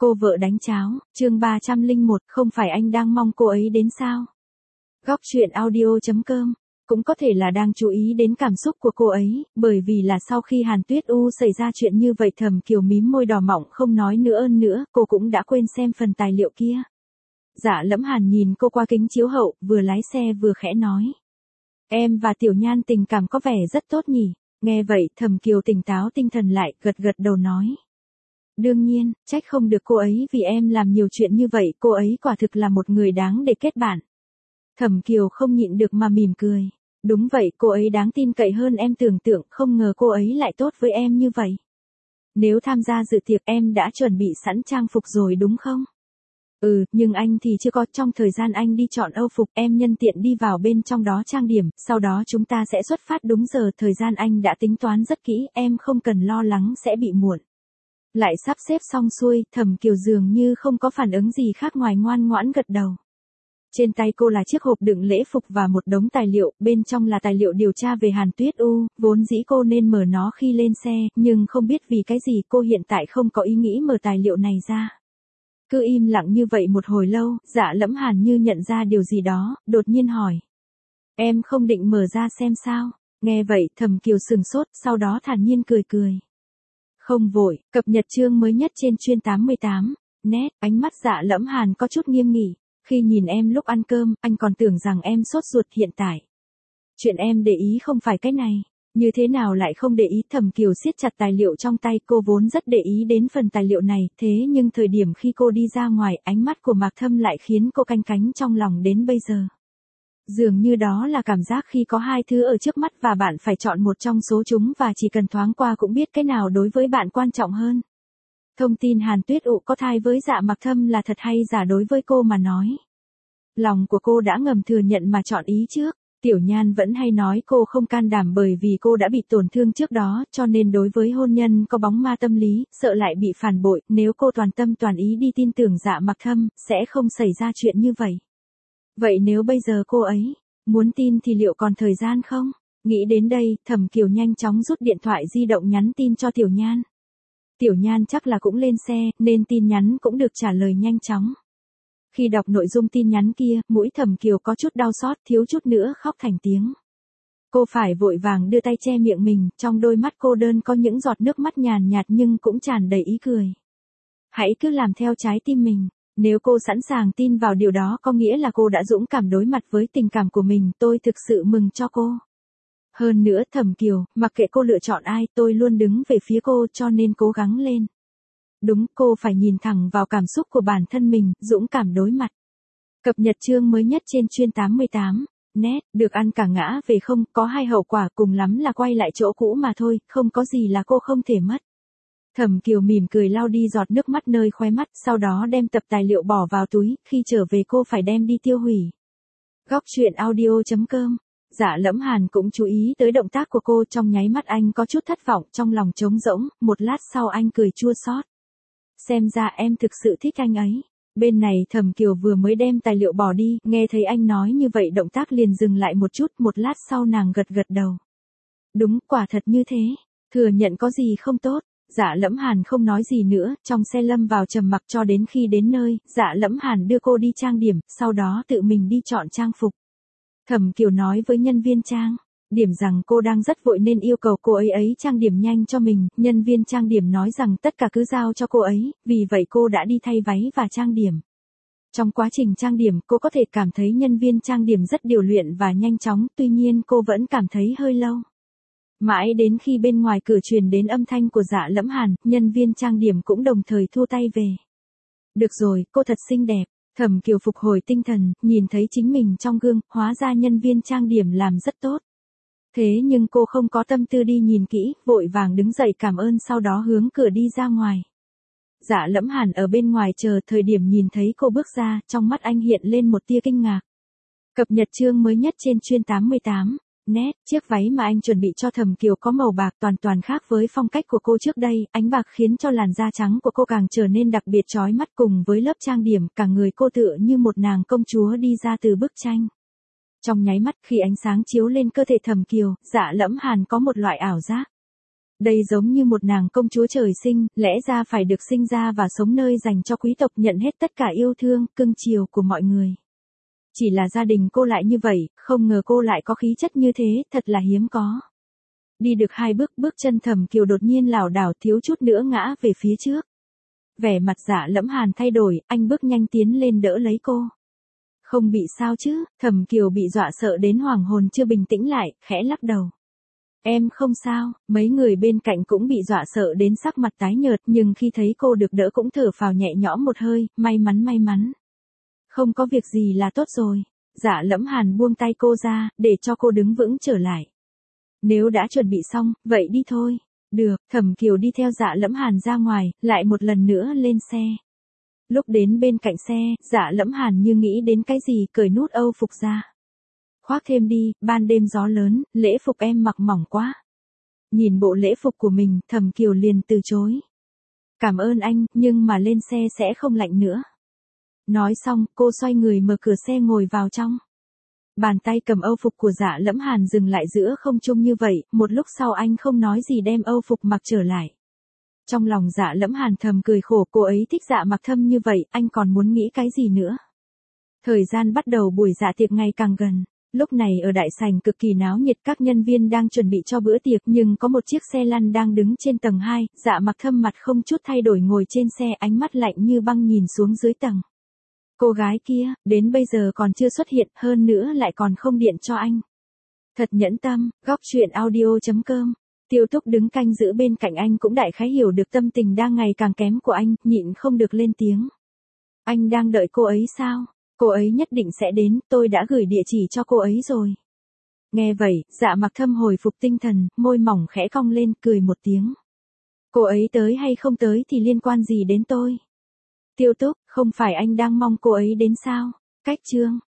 Cô vợ đánh cháo, chương 301, không phải anh đang mong cô ấy đến sao? Góc truyện audio.com, cũng có thể là đang chú ý đến cảm xúc của cô ấy, bởi vì là sau khi Hàn Tuyết U xảy ra chuyện như vậy Thẩm Kiều mím môi đỏ mọng không nói nữa, cô cũng đã quên xem phần tài liệu kia. Dạ Lẫm Hàn nhìn cô qua kính chiếu hậu, vừa lái xe vừa khẽ nói. Em và Tiểu Nhan tình cảm có vẻ rất tốt nhỉ? Nghe vậy Thẩm Kiều tỉnh táo tinh thần lại, gật đầu nói. Đương nhiên, trách không được cô ấy vì em làm nhiều chuyện như vậy, cô ấy quả thực là một người đáng để kết bạn. Thẩm Kiều không nhịn được mà mỉm cười. Đúng vậy, cô ấy đáng tin cậy hơn em tưởng tượng, không ngờ cô ấy lại tốt với em như vậy. Nếu tham gia dự tiệc em đã chuẩn bị sẵn trang phục rồi đúng không? Ừ, nhưng anh thì chưa có, trong thời gian anh đi chọn âu phục em nhân tiện đi vào bên trong đó trang điểm, sau đó chúng ta sẽ xuất phát đúng giờ, thời gian anh đã tính toán rất kỹ, em không cần lo lắng sẽ bị muộn. Lại sắp xếp xong xuôi, Thẩm Kiều dường như không có phản ứng gì khác ngoài ngoan ngoãn gật đầu. Trên tay cô là chiếc hộp đựng lễ phục và một đống tài liệu, bên trong là tài liệu điều tra về Hàn Tuyết U, vốn dĩ cô nên mở nó khi lên xe, nhưng không biết vì cái gì cô hiện tại không có ý nghĩ mở tài liệu này ra. Cứ im lặng như vậy một hồi lâu, Dạ Lẫm Hàn như nhận ra điều gì đó, đột nhiên hỏi. Em không định mở ra xem sao? Nghe vậy Thẩm Kiều sừng sốt, sau đó thản nhiên cười. Không vội, cập nhật chương mới nhất trên chuyên 88. Net, ánh mắt Dạ Lẫm Hàn có chút nghiêm nghị. Khi nhìn em lúc ăn cơm, anh còn tưởng rằng em sốt ruột hiện tại. Chuyện em để ý không phải cái này. Như thế nào lại không để ý? Thẩm Kiều siết chặt tài liệu trong tay, cô vốn rất để ý đến phần tài liệu này, thế nhưng thời điểm khi cô đi ra ngoài, ánh mắt của Mạc Thâm lại khiến cô canh cánh trong lòng đến bây giờ. Dường như đó là cảm giác khi có hai thứ ở trước mắt và bạn phải chọn một trong số chúng và chỉ cần thoáng qua cũng biết cái nào đối với bạn quan trọng hơn. Thông tin Hàn Tuyết U có thai với Dạ Mạc Thâm là thật hay giả đối với cô mà nói. Lòng của cô đã ngầm thừa nhận mà chọn ý trước. Tiểu Nhan vẫn hay nói cô không can đảm bởi vì cô đã bị tổn thương trước đó, cho nên đối với hôn nhân có bóng ma tâm lý, sợ lại bị phản bội, nếu cô toàn tâm toàn ý đi tin tưởng Dạ Mạc Thâm, sẽ không xảy ra chuyện như vậy. Vậy nếu bây giờ cô ấy muốn tin thì liệu còn thời gian không? Nghĩ đến đây, Thẩm Kiều nhanh chóng rút điện thoại di động nhắn tin cho Tiểu Nhan. Tiểu Nhan chắc là cũng lên xe, nên tin nhắn cũng được trả lời nhanh chóng. Khi đọc nội dung tin nhắn kia, mũi Thẩm Kiều có chút đau xót, thiếu chút nữa khóc thành tiếng. Cô phải vội vàng đưa tay che miệng mình, trong đôi mắt cô đơn có những giọt nước mắt nhàn nhạt nhưng cũng tràn đầy ý cười. Hãy cứ làm theo trái tim mình. Nếu cô sẵn sàng tin vào điều đó có nghĩa là cô đã dũng cảm đối mặt với tình cảm của mình, tôi thực sự mừng cho cô. Hơn nữa Thẩm Kiều, mặc kệ cô lựa chọn ai, tôi luôn đứng về phía cô cho nên cố gắng lên. Đúng, cô phải nhìn thẳng vào cảm xúc của bản thân mình, dũng cảm đối mặt. Cập nhật chương mới nhất trên chuyên 88. Net, được ăn cả ngã về không, có hai hậu quả, cùng lắm là quay lại chỗ cũ mà thôi, không có gì là cô không thể mất. Thẩm Kiều mỉm cười lau đi giọt nước mắt nơi khóe mắt, sau đó đem tập tài liệu bỏ vào túi, khi trở về cô phải đem đi tiêu hủy. Góc truyện audio.com. Dạ Lẫm Hàn cũng chú ý tới động tác của cô, trong nháy mắt anh có chút thất vọng, trong lòng trống rỗng, một lát sau anh cười chua xót. Xem ra em thực sự thích anh ấy. Bên này Thẩm Kiều vừa mới đem tài liệu bỏ đi, nghe thấy anh nói như vậy động tác liền dừng lại một chút, một lát sau nàng gật đầu. Đúng, quả thật như thế. Thừa nhận có gì không tốt. Dạ Lẫm Hàn không nói gì nữa, trong xe lâm vào trầm mặc cho đến khi đến nơi, Dạ Lẫm Hàn đưa cô đi trang điểm, sau đó tự mình đi chọn trang phục. Thẩm Kiều nói với nhân viên trang điểm rằng cô đang rất vội nên yêu cầu cô ấy trang điểm nhanh cho mình, nhân viên trang điểm nói rằng tất cả cứ giao cho cô ấy, vì vậy cô đã đi thay váy và trang điểm. Trong quá trình trang điểm cô có thể cảm thấy nhân viên trang điểm rất điều luyện và nhanh chóng, tuy nhiên cô vẫn cảm thấy hơi lâu. Mãi đến khi bên ngoài cửa truyền đến âm thanh của Dạ Lẫm Hàn, nhân viên trang điểm cũng đồng thời thu tay về. Được rồi, cô thật xinh đẹp. Thẩm Kiều phục hồi tinh thần, nhìn thấy chính mình trong gương, hóa ra nhân viên trang điểm làm rất tốt. Thế nhưng cô không có tâm tư đi nhìn kỹ, vội vàng đứng dậy cảm ơn sau đó hướng cửa đi ra ngoài. Dạ Lẫm Hàn ở bên ngoài chờ, thời điểm nhìn thấy cô bước ra, trong mắt anh hiện lên một tia kinh ngạc. Cập nhật chương mới nhất trên chuyên 88. Net, chiếc váy mà anh chuẩn bị cho Thẩm Kiều có màu bạc toàn khác với phong cách của cô trước đây, ánh bạc khiến cho làn da trắng của cô càng trở nên đặc biệt chói mắt, cùng với lớp trang điểm, cả người cô tựa như một nàng công chúa đi ra từ bức tranh. Trong nháy mắt khi ánh sáng chiếu lên cơ thể Thẩm Kiều, Dạ Lẫm Hàn có một loại ảo giác. Đây giống như một nàng công chúa trời sinh, lẽ ra phải được sinh ra và sống nơi dành cho quý tộc, nhận hết tất cả yêu thương, cưng chiều của mọi người. Chỉ là gia đình cô lại như vậy, không ngờ cô lại có khí chất như thế, thật là hiếm có. Đi được 2 bước, bước chân Thẩm Kiều đột nhiên lảo đảo thiếu chút nữa ngã về phía trước. Vẻ mặt Dạ Lẫm Hàn thay đổi, anh bước nhanh tiến lên đỡ lấy cô. Không bị sao chứ? Thẩm Kiều bị dọa sợ đến hoàng hồn chưa bình tĩnh lại, khẽ lắc đầu. Em không sao. Mấy người bên cạnh cũng bị dọa sợ đến sắc mặt tái nhợt, nhưng khi thấy cô được đỡ cũng thở phào nhẹ nhõm một hơi, may mắn. Không có việc gì là tốt rồi. Dạ Lẫm Hàn buông tay cô ra, để cho cô đứng vững trở lại. Nếu đã chuẩn bị xong, vậy đi thôi. Được. Thẩm Kiều đi theo Dạ Lẫm Hàn ra ngoài, lại một lần nữa lên xe. Lúc đến bên cạnh xe, Dạ Lẫm Hàn như nghĩ đến cái gì, cởi nút âu phục ra. Khoác thêm đi, ban đêm gió lớn, lễ phục em mặc mỏng quá. Nhìn bộ lễ phục của mình, Thẩm Kiều liền từ chối. Cảm ơn anh, nhưng mà lên xe sẽ không lạnh nữa. Nói xong, cô xoay người mở cửa xe ngồi vào trong. Bàn tay cầm âu phục của Dạ Lẫm Hàn dừng lại giữa không trung như vậy, một lúc sau anh không nói gì đem âu phục mặc trở lại. Trong lòng Dạ Lẫm Hàn thầm cười khổ, cô ấy thích Dạ Mặc Thâm như vậy, anh còn muốn nghĩ cái gì nữa. Thời gian bắt đầu buổi dạ tiệc ngày càng gần. Lúc này ở đại sảnh cực kỳ náo nhiệt, các nhân viên đang chuẩn bị cho bữa tiệc, nhưng có một chiếc xe lăn đang đứng trên tầng 2, Dạ Mặc Thâm mặt không chút thay đổi ngồi trên xe, ánh mắt lạnh như băng nhìn xuống dưới tầng. Cô gái kia, đến bây giờ còn chưa xuất hiện, hơn nữa lại còn không điện cho anh. Thật nhẫn tâm. Góc truyện audio.com. Tiêu Túc đứng canh giữ bên cạnh anh cũng đại khái hiểu được tâm tình đang ngày càng kém của anh, nhịn không được lên tiếng. Anh đang đợi cô ấy sao? Cô ấy nhất định sẽ đến, tôi đã gửi địa chỉ cho cô ấy rồi. Nghe vậy, Dạ Mặc Thâm hồi phục tinh thần, môi mỏng khẽ cong lên, cười một tiếng. Cô ấy tới hay không tới thì liên quan gì đến tôi? Tiêu Túc, không phải anh đang mong cô ấy đến sao? Cách chương.